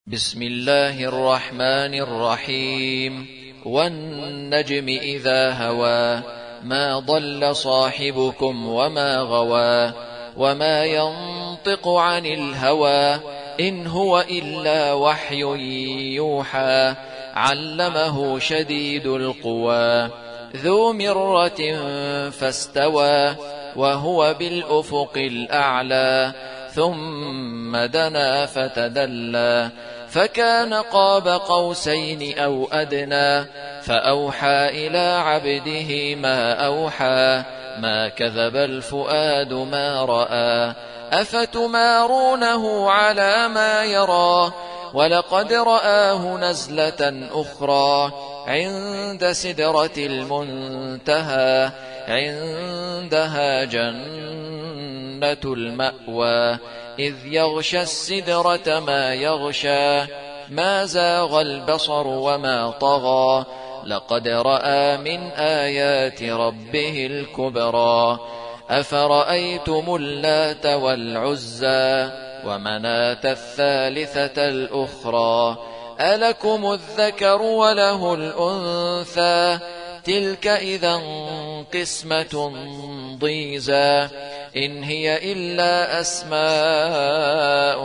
بسم الله الرحمن الرحيم. والنجم إذا هوى ما ضل صاحبكم وما غوى وما ينطق عن الهوى إن هو إلا وحي يوحى علمه شديد القوى ذو مرة فاستوى وهو بالأفق الأعلى ثم دنا فتدلى فكان قاب قوسين أو أدنى فأوحى إلى عبده ما أوحى ما كذب الفؤاد ما رأى أفتمارونه على ما يرى ولقد رآه نزلة أخرى عند سدرة المنتهى عندها جنة المأوى إذ يغشى السدرة ما يغشى ما زاغ البصر وما طغى لقد رأى من آيات ربه الكبرى أفرأيتم اللات والعزى ومناة الثالثة الأخرى ألكم الذكر وله الأنثى تلك إذا قسمة ضيزى إن هي إلا أسماء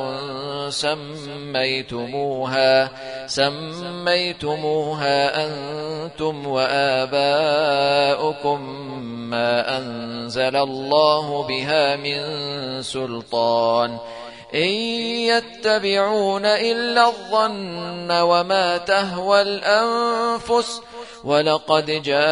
سميتموها أنتم وآباؤكم ما أنزل الله بها من سلطان إن يتبعون إلا الظن وما تهوى الأنفس ولقد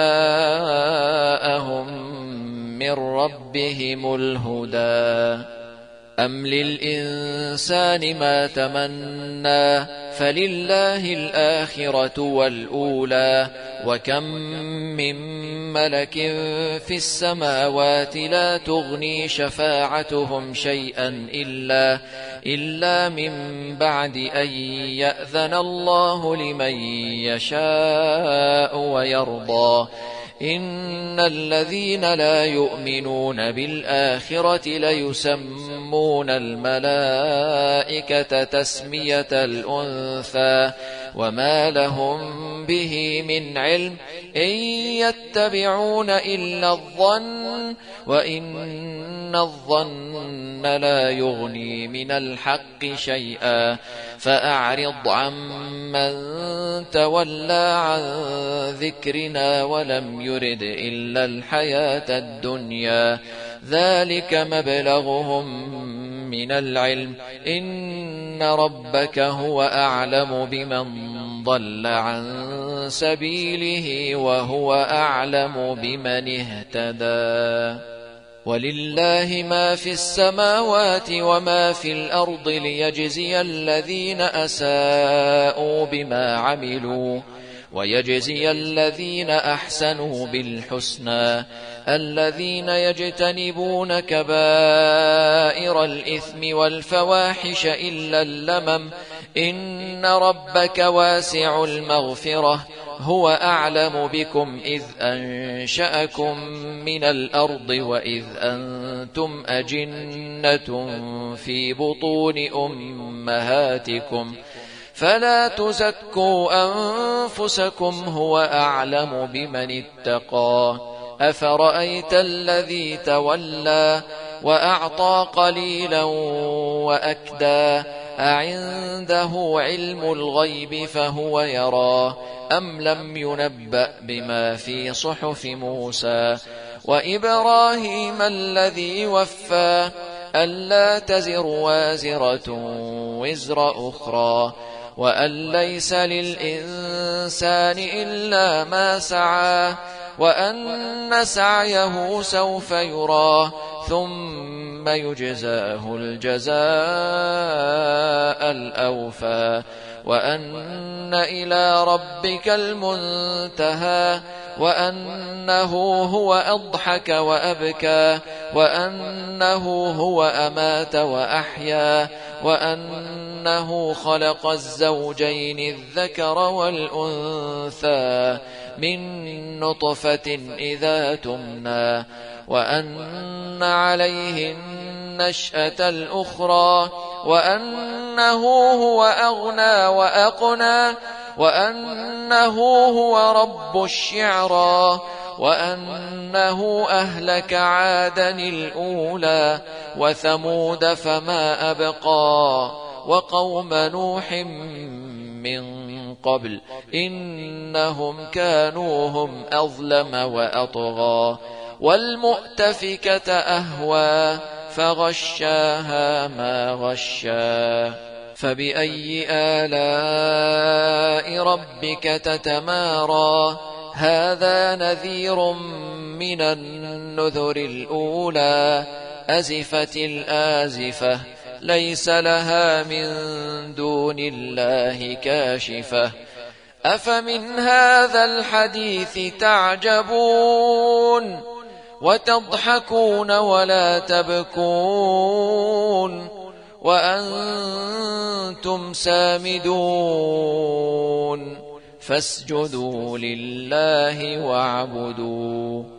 جاءهم من ربهم الهدى أم للإنسان ما تمنى فلله الآخرة والأولى وكم من ملك في السماوات لا تغني شفاعتهم شيئا إلا من بعد أن يأذن الله لمن يشاء ويرضى إن الذين لا يؤمنون بالآخرة ليسمون الملائكة تسمية الأنثى وما لهم به من علم إن يتبعون إلا الظن وإن الظن لا يغني من الحق شيئا فأعرض عمن تولى عن ذكرنا ولم يرد إلا الحياة الدنيا ذلك مبلغهم من العلم إن ربك هو أعلم بمن ضل عن سبيله وهو أعلم بمن اهتدى ولله ما في السماوات وما في الأرض ليجزي الذين أساءوا بما عملوا ويجزي الذين أحسنوا بالحسنى الذين يجتنبون كبائر الإثم والفواحش إلا اللمم إن ربك واسع المغفرة هو أعلم بكم إذ أنشأكم من الأرض وإذ أنتم أجنة في بطون أمهاتكم فلا تزكوا أنفسكم هو أعلم بمن اتقى أفرأيت الذي تولى وأعطى قليلا وأكدى أعنده علم الغيب فهو يرى أم لم ينبأ بما في صحف موسى وإبراهيم الذي وفى ألا تزر وازرة وزر أخرى وأن ليس للإنسان إلا ما سعى وأن سعيه سوف يرى ثم يجزاه الجزاء الأوفى وأن إلى ربك المنتهى وأنه هو أضحك وأبكى وأنه هو أمات وأحيا وأنه خلق الزوجين الذكر والأنثى من نطفة إذا تمنى وأن عليه النشأة الأخرى وأنه هو أغنى وأقنى وأنه هو رب الشعرى وأنه أهلك عادا الأولى وثمود فما أبقى وقوم نوح من قبل إنهم كانوا هم أظلم وأطغى والمؤتفكة أهوى فغشاها ما غشا فبأي آلاء ربك تتمارى هذا نذير من النذر الأولى أزفت الآزفة ليس لها من دون الله كاشفة أفمن هذا الحديث تعجبون وتضحكون ولا تبكون وأنتم سامدون فاسجدوا لله واعبدوا